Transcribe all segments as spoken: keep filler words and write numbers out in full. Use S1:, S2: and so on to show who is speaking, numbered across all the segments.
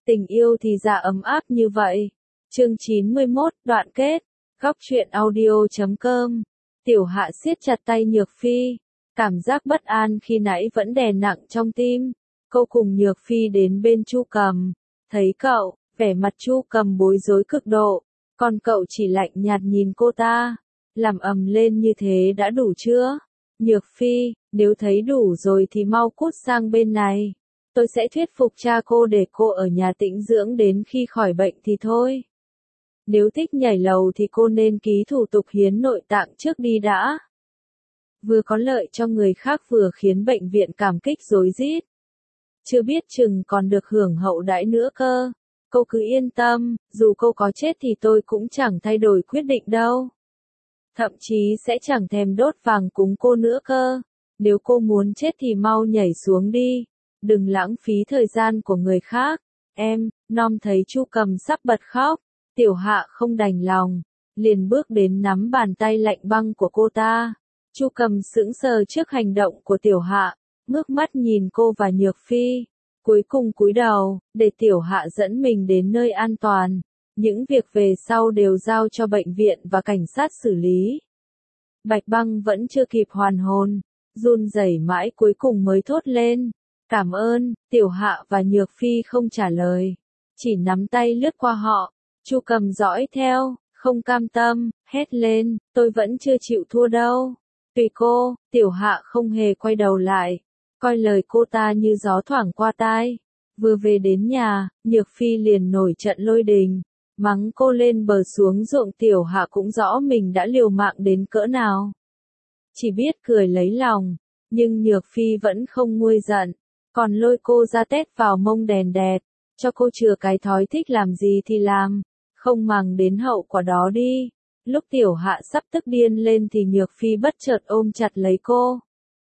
S1: Tình yêu thì ra ấm áp như vậy. Chương chín mươi mốt, đoạn kết. Góc truyện audio chấm com. Tiểu Hạ siết chặt tay Nhược Phi. Cảm giác bất an khi nãy vẫn đè nặng trong tim. Cô cùng Nhược Phi đến bên Chu Cầm. Thấy cậu, vẻ mặt Chu Cầm bối rối cực độ. Còn cậu chỉ lạnh nhạt nhìn cô ta. Làm ầm lên như thế đã đủ chưa? Nhược Phi, nếu thấy đủ rồi thì mau cút sang bên này. Tôi sẽ thuyết phục cha cô để cô ở nhà tĩnh dưỡng đến khi khỏi bệnh thì thôi. Nếu thích nhảy lầu thì cô nên ký thủ tục hiến nội tạng trước đi đã. Vừa có lợi cho người khác vừa khiến bệnh viện cảm kích rối rít. Chưa biết chừng còn được hưởng hậu đãi nữa cơ. Cô cứ yên tâm, dù cô có chết thì tôi cũng chẳng thay đổi quyết định đâu. Thậm chí sẽ chẳng thèm đốt vàng cúng cô nữa cơ. Nếu cô muốn chết thì mau nhảy xuống đi. Đừng lãng phí thời gian của người khác. Em, Nom thấy Chu Cầm sắp bật khóc. Tiểu Hạ không đành lòng. Liền bước đến nắm bàn tay lạnh băng của cô ta. Chu Cầm sững sờ trước hành động của Tiểu Hạ. Ngước mắt nhìn cô và Nhược Phi. Cuối cùng cúi đầu, để Tiểu Hạ dẫn mình đến nơi an toàn. Những việc về sau đều giao cho bệnh viện và cảnh sát xử lý. Bạch Băng vẫn chưa kịp hoàn hồn. Run rẩy mãi cuối cùng mới thốt lên. Cảm ơn. Tiểu Hạ và Nhược Phi không trả lời. Chỉ nắm tay lướt qua họ. Chu Cầm dõi theo, không cam tâm, hét lên, tôi vẫn chưa chịu thua đâu. Tùy cô. Tiểu Hạ không hề quay đầu lại. Coi lời cô ta như gió thoảng qua tai. Vừa về đến nhà, Nhược Phi liền nổi trận lôi đình. Mắng cô lên bờ xuống ruộng. Tiểu Hạ cũng rõ mình đã liều mạng đến cỡ nào. Chỉ biết cười lấy lòng. Nhưng Nhược Phi vẫn không nguôi giận. Còn lôi cô ra tét vào mông đèn đẹt. Cho cô chừa cái thói thích làm gì thì làm. Không màng đến hậu quả đó đi. Lúc Tiểu Hạ sắp tức điên lên thì Nhược Phi bất chợt ôm chặt lấy cô.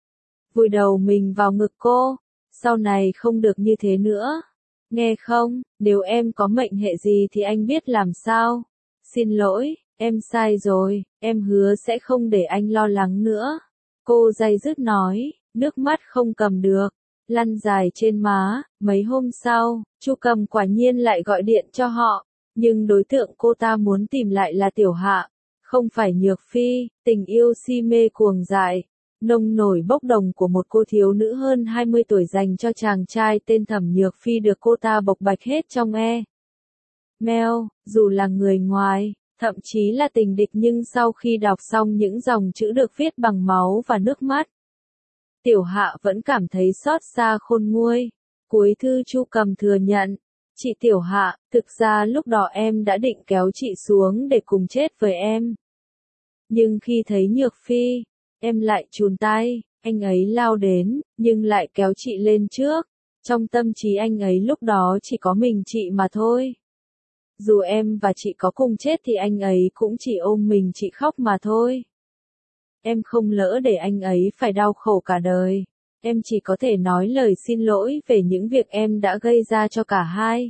S1: Vùi đầu mình vào ngực cô. Sau này không được như thế nữa. Nghe không, nếu em có mệnh hệ gì thì anh biết làm sao. Xin lỗi, em sai rồi, em hứa sẽ không để anh lo lắng nữa. Cô day dứt nói, nước mắt không cầm được, lăn dài trên má. Mấy hôm sau, Chu Cầm quả nhiên lại gọi điện cho họ. Nhưng đối tượng cô ta muốn tìm lại là Tiểu Hạ, không phải Nhược Phi. Tình yêu si mê cuồng dại, nông nổi bốc đồng của một cô thiếu nữ hơn hai mươi tuổi dành cho chàng trai tên Thẩm Nhược Phi được cô ta bộc bạch hết trong e. Mail, dù là người ngoài, thậm chí là tình địch nhưng sau khi đọc xong những dòng chữ được viết bằng máu và nước mắt, Tiểu Hạ vẫn cảm thấy xót xa khôn nguôi. Cuối thư Chu Cầm thừa nhận, chị Tiểu Hạ, thực ra lúc đó em đã định kéo chị xuống để cùng chết với em. Nhưng khi thấy Nhược Phi, em lại chùn tay. Anh ấy lao đến, nhưng lại kéo chị lên trước. Trong tâm trí anh ấy lúc đó chỉ có mình chị mà thôi. Dù em và chị có cùng chết thì anh ấy cũng chỉ ôm mình chị khóc mà thôi. Em không lỡ để anh ấy phải đau khổ cả đời. Em chỉ có thể nói lời xin lỗi về những việc em đã gây ra cho cả hai.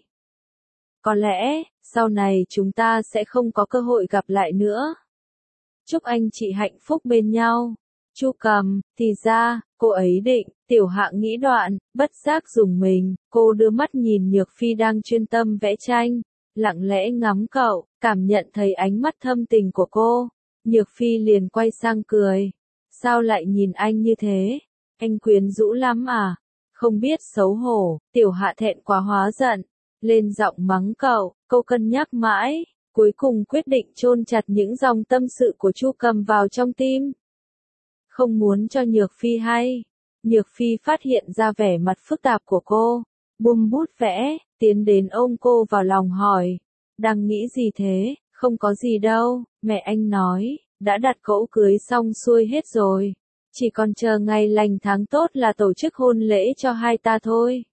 S1: Có lẽ, sau này chúng ta sẽ không có cơ hội gặp lại nữa. Chúc anh chị hạnh phúc bên nhau. Chu Cầm, thì ra, cô ấy định. Tiểu Hạ nghĩ đoạn, bất giác dùng mình. Cô đưa mắt nhìn Nhược Phi đang chuyên tâm vẽ tranh. Lặng lẽ ngắm cậu, cảm nhận thấy ánh mắt thâm tình của cô. Nhược Phi liền quay sang cười. Sao lại nhìn anh như thế? Anh quyến rũ lắm à? Không biết xấu hổ. Tiểu Hạ thẹn quá hóa giận. Lên giọng mắng cậu. Cô cân nhắc mãi. Cuối cùng quyết định chôn chặt những dòng tâm sự của Chu Cầm vào trong tim. Không muốn cho Nhược Phi hay. Nhược Phi phát hiện ra vẻ mặt phức tạp của cô. Buông bút vẽ, tiến đến ôm cô vào lòng hỏi. Đang nghĩ gì thế? Không có gì đâu, mẹ anh nói, đã đặt cỗ cưới xong xuôi hết rồi. Chỉ còn chờ ngày lành tháng tốt là tổ chức hôn lễ cho hai ta thôi.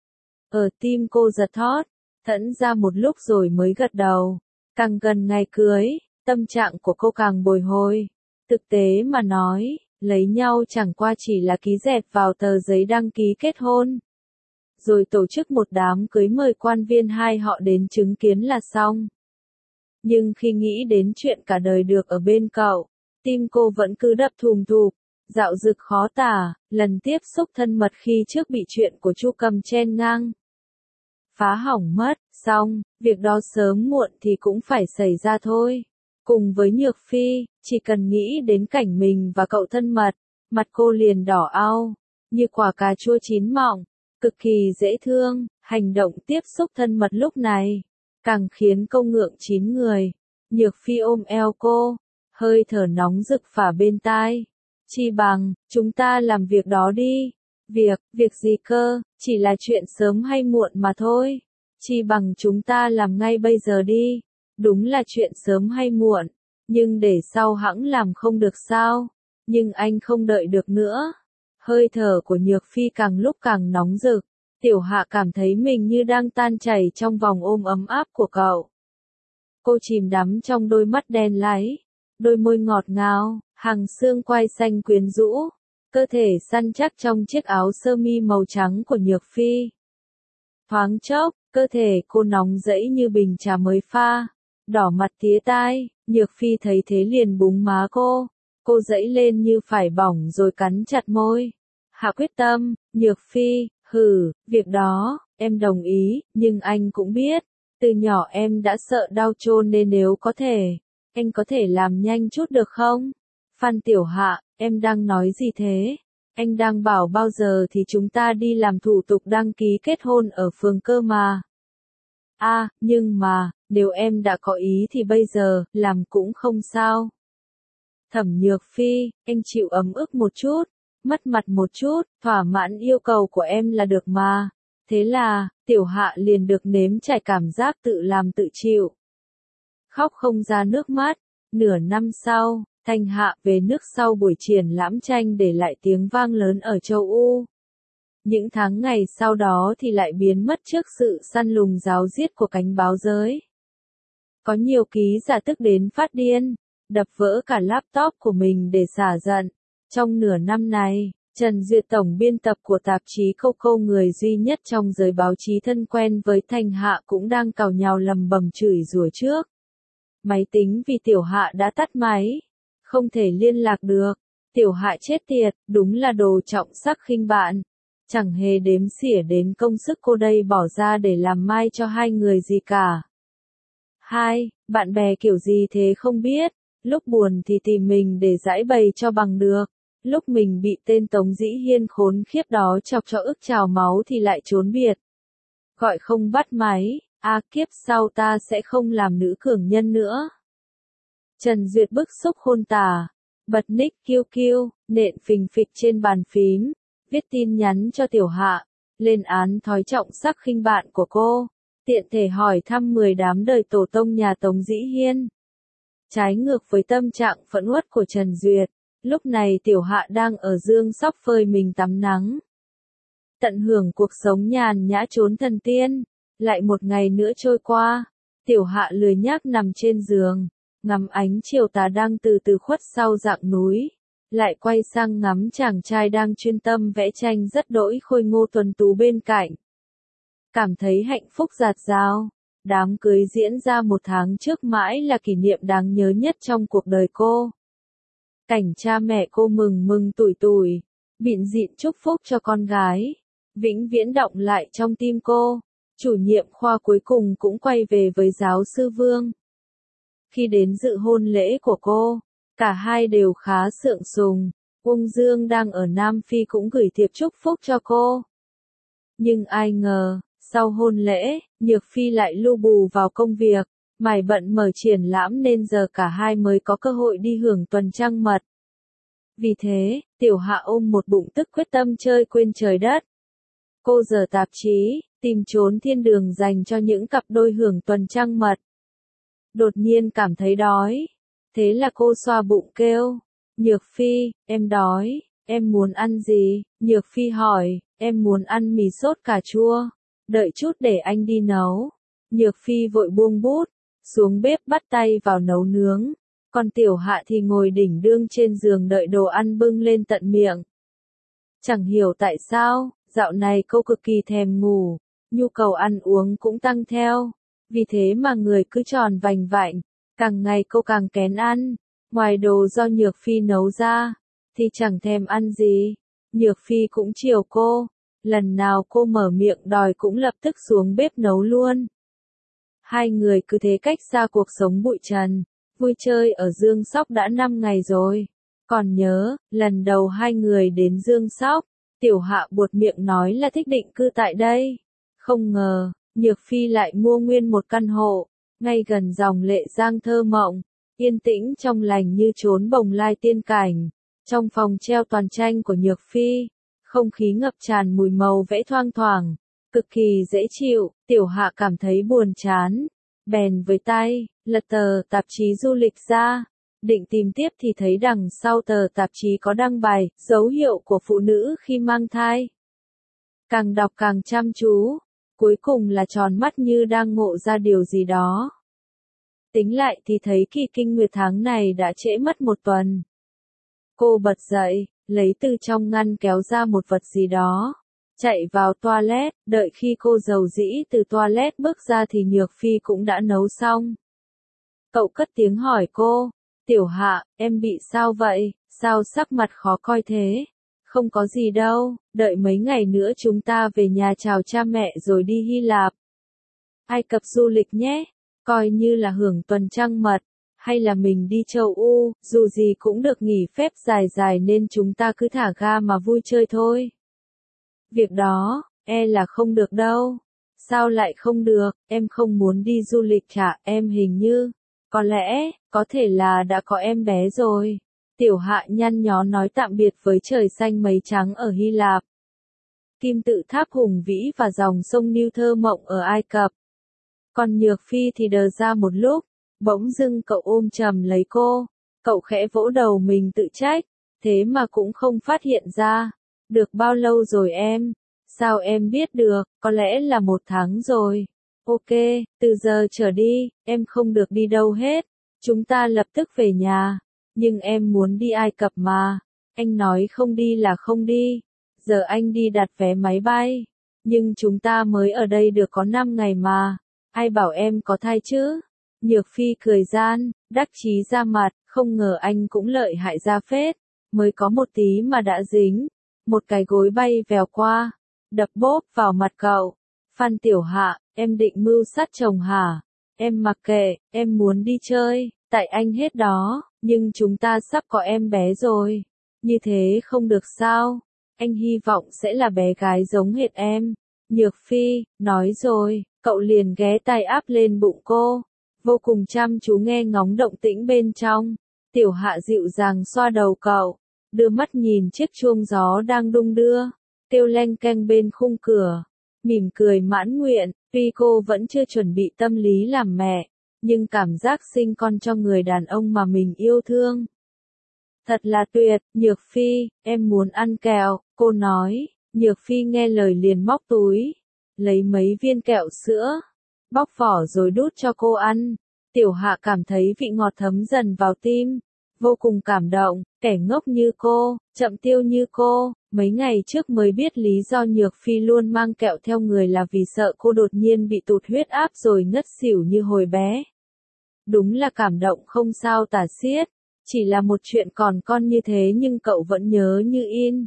S1: Ở tim cô giật thót, thẫn ra một lúc rồi mới gật đầu. Càng gần ngày cưới, tâm trạng của cô càng bồi hồi. Thực tế mà nói, lấy nhau chẳng qua chỉ là ký dẹp vào tờ giấy đăng ký kết hôn. Rồi tổ chức một đám cưới mời quan viên hai họ đến chứng kiến là xong. Nhưng khi nghĩ đến chuyện cả đời được ở bên cậu, tim cô vẫn cứ đập thùm thụp, dạo dực khó tả. Lần tiếp xúc thân mật khi trước bị chuyện của Chu Cầm chen ngang. phá hỏng mất, xong, việc đó sớm muộn thì cũng phải xảy ra thôi. Cùng với Nhược Phi, chỉ cần nghĩ đến cảnh mình và cậu thân mật, mặt cô liền đỏ au, như quả cà chua chín mọng, cực kỳ dễ thương, hành động tiếp xúc thân mật lúc này, càng khiến cô ngượng chín người. Nhược Phi ôm eo cô, hơi thở nóng rực phả bên tai. Chi bằng, chúng ta làm việc đó đi. Việc, việc gì cơ, chỉ là chuyện sớm hay muộn mà thôi. Chi bằng chúng ta làm ngay bây giờ đi. Đúng là chuyện sớm hay muộn, nhưng để sau hẵng làm không được sao. Nhưng anh không đợi được nữa. Hơi thở của Nhược Phi càng lúc càng nóng rực. Tiểu Hạ cảm thấy mình như đang tan chảy trong vòng ôm ấm áp của cậu. Cô chìm đắm trong đôi mắt đen láy, đôi môi ngọt ngào, hàng xương quai xanh quyến rũ, cơ thể săn chắc trong chiếc áo sơ mi màu trắng của Nhược Phi. Thoáng chốc, cơ thể cô nóng rẫy như bình trà mới pha, đỏ mặt tía tai. Nhược Phi thấy thế liền búng má cô, cô dẫy lên như phải bỏng rồi cắn chặt môi. Hạ quyết tâm, Nhược Phi, hừ, việc đó, em đồng ý, nhưng anh cũng biết, từ nhỏ em đã sợ đau chôn nên nếu có thể, anh có thể làm nhanh chút được không? Phan Tiểu Hạ, em đang nói gì thế? Anh đang bảo bao giờ thì chúng ta đi làm thủ tục đăng ký kết hôn ở phường cơ mà. À, nhưng mà, nếu em đã có ý thì bây giờ, làm cũng không sao. Thẩm Nhược Phi, anh chịu ấm ức một chút, mất mặt một chút, thỏa mãn yêu cầu của em là được mà. Thế là, Tiểu Hạ liền được nếm trải cảm giác tự làm tự chịu. Khóc không ra nước mắt. Nửa năm sau, Thanh Hạ về nước sau buổi triển lãm tranh để lại tiếng vang lớn ở châu U. Những tháng ngày sau đó thì lại biến mất trước sự săn lùng ráo riết của cánh báo giới. Có nhiều ký giả tức đến phát điên, đập vỡ cả laptop của mình để xả giận. Trong nửa năm này, Trần Duyệt tổng biên tập của tạp chí Coco, người duy nhất trong giới báo chí thân quen với Thanh Hạ, cũng đang càu nhàu lầm bầm chửi rủa trước máy tính vì Tiểu Hạ đã tắt máy, không thể liên lạc được. Tiểu Hạ chết tiệt, đúng là đồ trọng sắc khinh bạn, chẳng hề đếm xỉa đến công sức cô đây bỏ ra để làm mai cho hai người gì cả. Hai, bạn bè kiểu gì thế không biết, lúc buồn thì tìm mình để giãi bày cho bằng được. Lúc mình bị tên Tống Dĩ Hiên khốn khiếp đó chọc cho ức trào máu thì lại trốn biệt. Gọi không bắt máy, a à, kiếp sau ta sẽ không làm nữ cường nhân nữa. Trần Duyệt bức xúc khôn tả, bật nick kiêu kiêu, nện phình phịch trên bàn phím, viết tin nhắn cho Tiểu Hạ, lên án thói trọng sắc khinh bạn của cô, tiện thể hỏi thăm mười đám đời tổ tông nhà Tống Dĩ Hiên. Trái ngược với tâm trạng phẫn uất của Trần Duyệt, lúc này Tiểu Hạ đang ở dương sóc phơi mình tắm nắng. Tận hưởng cuộc sống nhàn nhã trốn thần tiên. Lại một ngày nữa trôi qua, Tiểu Hạ lười nhác nằm trên giường, ngắm ánh chiều tà đang từ từ khuất sau rặng núi, lại quay sang ngắm chàng trai đang chuyên tâm vẽ tranh rất đỗi khôi ngô tuấn tú bên cạnh. Cảm thấy hạnh phúc dạt dào, đám cưới diễn ra một tháng trước mãi là kỷ niệm đáng nhớ nhất trong cuộc đời cô. Cảnh cha mẹ cô mừng mừng tủi tủi, bịn dịn chúc phúc cho con gái, vĩnh viễn đọng lại trong tim cô. Chủ nhiệm khoa cuối cùng cũng quay về với giáo sư Vương. Khi đến dự hôn lễ của cô, cả hai đều khá sượng sùng. Uông Dương đang ở Nam Phi cũng gửi thiệp chúc phúc cho cô. Nhưng ai ngờ, sau hôn lễ, Nhược Phi lại lu bù vào công việc, mải bận mở triển lãm nên giờ cả hai mới có cơ hội đi hưởng tuần trăng mật. Vì thế, Tiểu Hạ ôm một bụng tức quyết tâm chơi quên trời đất. Cô dở tạp chí, tìm trốn thiên đường dành cho những cặp đôi hưởng tuần trăng mật. Đột nhiên cảm thấy đói. Thế là cô xoa bụng kêu. Nhược Phi, em đói, em muốn ăn gì? Nhược Phi hỏi, em muốn ăn mì sốt cà chua. Đợi chút để anh đi nấu. Nhược Phi vội buông bút, xuống bếp bắt tay vào nấu nướng. Còn Tiểu Hạ thì ngồi đỉnh đương trên giường đợi đồ ăn bưng lên tận miệng. Chẳng hiểu tại sao, dạo này cô cực kỳ thèm ngủ, nhu cầu ăn uống cũng tăng theo. Vì thế mà người cứ tròn vành vạnh, càng ngày cô càng kén ăn. Ngoài đồ do Nhược Phi nấu ra, thì chẳng thèm ăn gì. Nhược Phi cũng chiều cô, lần nào cô mở miệng đòi cũng lập tức xuống bếp nấu luôn. Hai người cứ thế cách xa cuộc sống bụi trần, vui chơi ở Dương Sóc đã năm ngày rồi. Còn nhớ, lần đầu hai người đến Dương Sóc, Tiểu Hạ buột miệng nói là thích định cư tại đây. Không ngờ, Nhược Phi lại mua nguyên một căn hộ, ngay gần dòng Lệ Giang thơ mộng, yên tĩnh trong lành như chốn bồng lai tiên cảnh. Trong phòng treo toàn tranh của Nhược Phi, không khí ngập tràn mùi màu vẽ thoang thoảng, cực kỳ dễ chịu. Tiểu Hạ cảm thấy buồn chán, bèn với tay, lật tờ tạp chí du lịch ra, định tìm tiếp thì thấy đằng sau tờ tạp chí có đăng bài, dấu hiệu của phụ nữ khi mang thai. Càng đọc càng chăm chú, cuối cùng là tròn mắt như đang ngộ ra điều gì đó. Tính lại thì thấy kỳ kinh nguyệt tháng này đã trễ mất một tuần. Cô bật dậy, lấy từ trong ngăn kéo ra một vật gì đó, chạy vào toilet, đợi khi cô dầu dĩ từ toilet bước ra thì Nhược Phi cũng đã nấu xong. Cậu cất tiếng hỏi cô, Tiểu Hạ, em bị sao vậy, sao sắc mặt khó coi thế? Không có gì đâu, đợi mấy ngày nữa chúng ta về nhà chào cha mẹ rồi đi Hy Lạp, Ai Cập du lịch nhé, coi như là hưởng tuần trăng mật, hay là mình đi châu U, dù gì cũng được nghỉ phép dài dài nên chúng ta cứ thả ga mà vui chơi thôi. Việc đó, e là không được đâu. Sao lại không được, em không muốn đi du lịch hả, em hình như, có lẽ, có thể là đã có em bé rồi. Tiểu Hạ nhăn nhó nói tạm biệt với trời xanh mây trắng ở Hy Lạp, kim tự tháp hùng vĩ và dòng sông Nil thơ mộng ở Ai Cập. Còn Nhược Phi thì đờ ra một lúc, bỗng dưng cậu ôm chầm lấy cô, cậu khẽ vỗ đầu mình tự trách, thế mà cũng không phát hiện ra. Được bao lâu rồi em? Sao em biết được, có lẽ là một tháng rồi. Ok, từ giờ trở đi, em không được đi đâu hết, chúng ta lập tức về nhà. Nhưng em muốn đi Ai Cập mà, anh nói không đi là không đi, giờ anh đi đặt vé máy bay. Nhưng chúng ta mới ở đây được có năm ngày mà, ai bảo em có thai chứ? Nhược Phi cười gian, đắc chí ra mặt, không ngờ anh cũng lợi hại ra phết, mới có một tí mà đã dính. Một cái gối bay vèo qua, đập bốp vào mặt cậu. Phan Tiểu Hạ, em định mưu sát chồng hả? Em mặc kệ, em muốn đi chơi, tại anh hết đó, nhưng chúng ta sắp có em bé rồi. Như thế không được sao? Anh hy vọng sẽ là bé gái giống hệt em. Nhược Phi, nói rồi, cậu liền ghé tay áp lên bụng cô, vô cùng chăm chú nghe ngóng động tĩnh bên trong. Tiểu Hạ dịu dàng xoa đầu cậu, đưa mắt nhìn chiếc chuông gió đang đung đưa, kêu leng keng bên khung cửa, mỉm cười mãn nguyện. Tuy cô vẫn chưa chuẩn bị tâm lý làm mẹ, nhưng cảm giác sinh con cho người đàn ông mà mình yêu thương thật là tuyệt. Nhược Phi, em muốn ăn kẹo, cô nói. Nhược Phi nghe lời liền móc túi, lấy mấy viên kẹo sữa, bóc vỏ rồi đút cho cô ăn. Tiểu Hạ cảm thấy vị ngọt thấm dần vào tim, vô cùng cảm động. Kẻ ngốc như cô, chậm tiêu như cô, mấy ngày trước mới biết lý do Nhược Phi luôn mang kẹo theo người là vì sợ cô đột nhiên bị tụt huyết áp rồi ngất xỉu như hồi bé. Đúng là cảm động không sao tả xiết, chỉ là một chuyện còn con như thế nhưng cậu vẫn nhớ như in.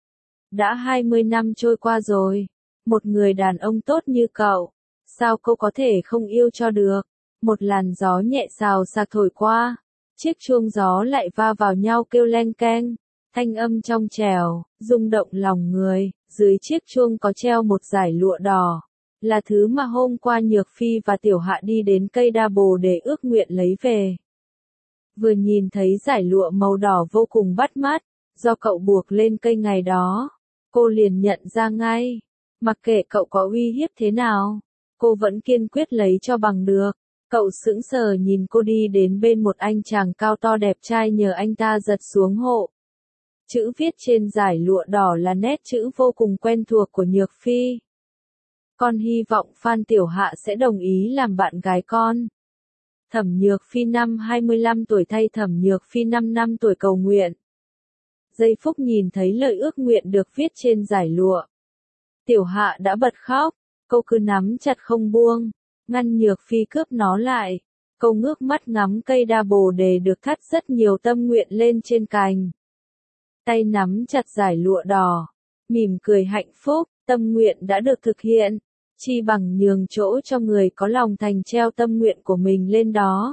S1: Đã hai mươi năm trôi qua rồi, một người đàn ông tốt như cậu, sao cô có thể không yêu cho được? Một làn gió nhẹ xào xạc thổi qua, chiếc chuông gió lại va vào nhau kêu leng keng, thanh âm trong trẻo, rung động lòng người. Dưới chiếc chuông có treo một dải lụa đỏ, là thứ mà hôm qua Nhược Phi và Tiểu Hạ đi đến cây đa bồ để ước nguyện lấy về. Vừa nhìn thấy dải lụa màu đỏ vô cùng bắt mắt, do cậu buộc lên cây ngày đó, cô liền nhận ra ngay. Mặc kệ cậu có uy hiếp thế nào, cô vẫn kiên quyết lấy cho bằng được. Cậu sững sờ nhìn cô đi đến bên một anh chàng cao to đẹp trai nhờ anh ta giật xuống hộ. Chữ viết trên dải lụa đỏ là nét chữ vô cùng quen thuộc của Nhược Phi. Con hy vọng Phan Tiểu Hạ sẽ đồng ý làm bạn gái con. Thẩm Nhược Phi năm hai mươi lăm tuổi thay Thẩm Nhược Phi năm năm tuổi cầu nguyện. Giây phút nhìn thấy lời ước nguyện được viết trên dải lụa, Tiểu Hạ đã bật khóc, cô cứ nắm chặt không buông, ngăn Nhược Phi cướp nó lại. Cô ngước mắt ngắm cây đa bồ đề được thắt rất nhiều tâm nguyện lên trên cành. Tay nắm chặt dải lụa đỏ, mỉm cười hạnh phúc, tâm nguyện đã được thực hiện, chi bằng nhường chỗ cho người có lòng thành treo tâm nguyện của mình lên đó.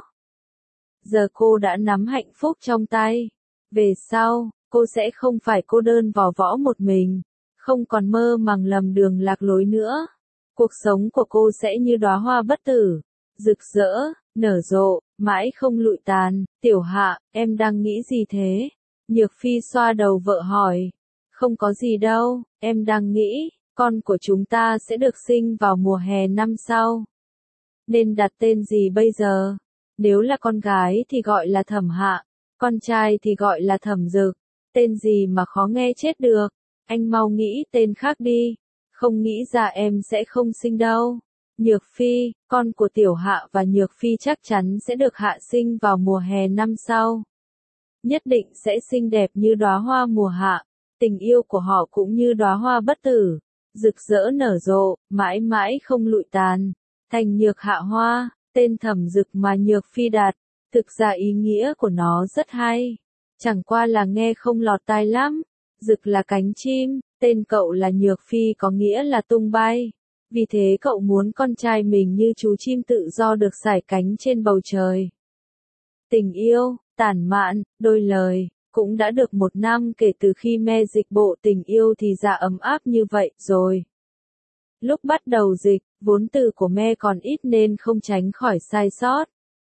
S1: Giờ cô đã nắm hạnh phúc trong tay. Về sau, cô sẽ không phải cô đơn vò võ một mình, không còn mơ màng lầm đường lạc lối nữa. Cuộc sống của cô sẽ như đóa hoa bất tử, rực rỡ, nở rộ, mãi không lụi tàn. Tiểu Hạ, em đang nghĩ gì thế? Nhược Phi xoa đầu vợ hỏi. Không có gì đâu, em đang nghĩ, con của chúng ta sẽ được sinh vào mùa hè năm sau. Nên đặt tên gì bây giờ? Nếu là con gái thì gọi là Thẩm Hạ, con trai thì gọi là Thẩm Dực. Tên gì mà khó nghe chết được, anh mau nghĩ tên khác đi, không nghĩ ra em sẽ không sinh đâu. Nhược Phi, con của Tiểu Hạ và Nhược Phi chắc chắn sẽ được hạ sinh vào mùa hè năm sau. Nhất định sẽ xinh đẹp như đóa hoa mùa hạ, tình yêu của họ cũng như đóa hoa bất tử, rực rỡ nở rộ, mãi mãi không lụi tàn. Thành Nhược Hạ Hoa, tên Thẩm Dực mà Nhược Phi đặt, thực ra ý nghĩa của nó rất hay. Chẳng qua là nghe không lọt tai lắm. Dực là cánh chim, tên cậu là Nhược Phi có nghĩa là tung bay. Vì thế cậu muốn con trai mình như chú chim tự do được sải cánh trên bầu trời. Tình yêu, tản mạn, đôi lời, cũng đã được một năm kể từ khi me dịch bộ tình yêu thì ra ấm áp như vậy rồi. Lúc bắt đầu dịch, vốn từ của me còn ít nên không tránh khỏi sai sót.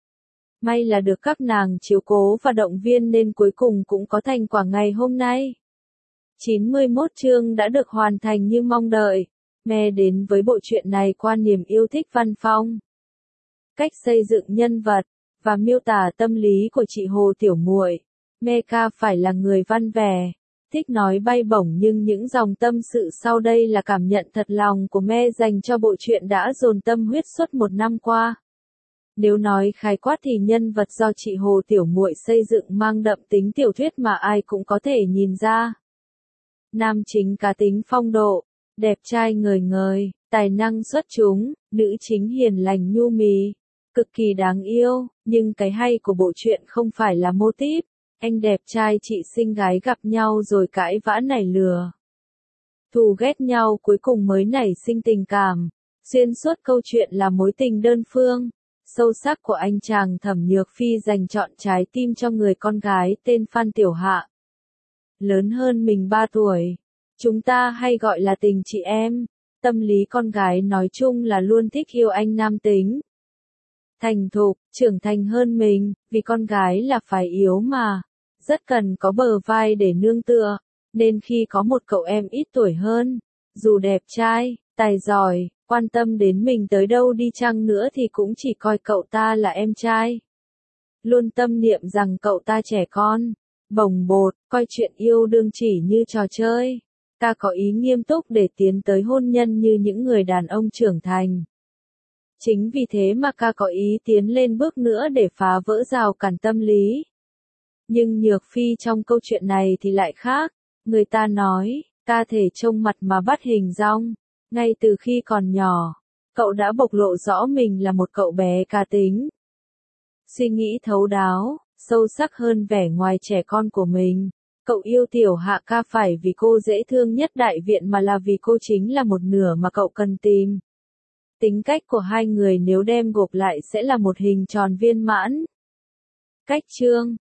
S1: May là được các nàng chiếu cố và động viên nên cuối cùng cũng có thành quả ngày hôm nay. chín mươi mốt chương đã được hoàn thành như mong đợi. Me đến với bộ truyện này qua niềm yêu thích văn phong, cách xây dựng nhân vật và miêu tả tâm lý của chị Hồ Tiểu Muội. Meca phải là người văn vẻ, thích nói bay bổng, nhưng những dòng tâm sự sau đây là cảm nhận thật lòng của Me dành cho bộ truyện đã dồn tâm huyết suốt một năm qua. Nếu nói khái quát thì nhân vật do chị Hồ Tiểu Muội xây dựng mang đậm tính tiểu thuyết mà ai cũng có thể nhìn ra. Nam chính cá tính phong độ, đẹp trai ngời ngời, tài năng xuất chúng, nữ chính hiền lành nhu mì, cực kỳ đáng yêu, nhưng cái hay của bộ truyện không phải là mô típ, anh đẹp trai chị xinh gái gặp nhau rồi cãi vã nảy lửa. Thù ghét nhau cuối cùng mới nảy sinh tình cảm, xuyên suốt câu chuyện là mối tình đơn phương, sâu sắc của anh chàng Thẩm Nhược Phi dành trọn trái tim cho người con gái tên Phan Tiểu Hạ. Lớn hơn mình ba tuổi. Chúng ta hay gọi là tình chị em, tâm lý con gái nói chung là luôn thích yêu anh nam tính. Thành thục, trưởng thành hơn mình, vì con gái là phải yếu mà, rất cần có bờ vai để nương tựa, nên khi có một cậu em ít tuổi hơn, dù đẹp trai, tài giỏi, quan tâm đến mình tới đâu đi chăng nữa thì cũng chỉ coi cậu ta là em trai. Luôn tâm niệm rằng cậu ta trẻ con, bồng bột, coi chuyện yêu đương chỉ như trò chơi. Ta có ý nghiêm túc để tiến tới hôn nhân như những người đàn ông trưởng thành. Chính vì thế mà ca có ý tiến lên bước nữa để phá vỡ rào cản tâm lý. Nhưng Nhược Phi trong câu chuyện này thì lại khác. Người ta nói, ca thể trông mặt mà bắt hình dong. Ngay từ khi còn nhỏ, cậu đã bộc lộ rõ mình là một cậu bé cá tính. Suy nghĩ thấu đáo, sâu sắc hơn vẻ ngoài trẻ con của mình. Cậu yêu Tiểu Hạ ca phải vì cô dễ thương nhất đại viện mà là vì cô chính là một nửa mà cậu cần tìm. Tính cách của hai người nếu đem gộp lại sẽ là một hình tròn viên mãn. Cách chương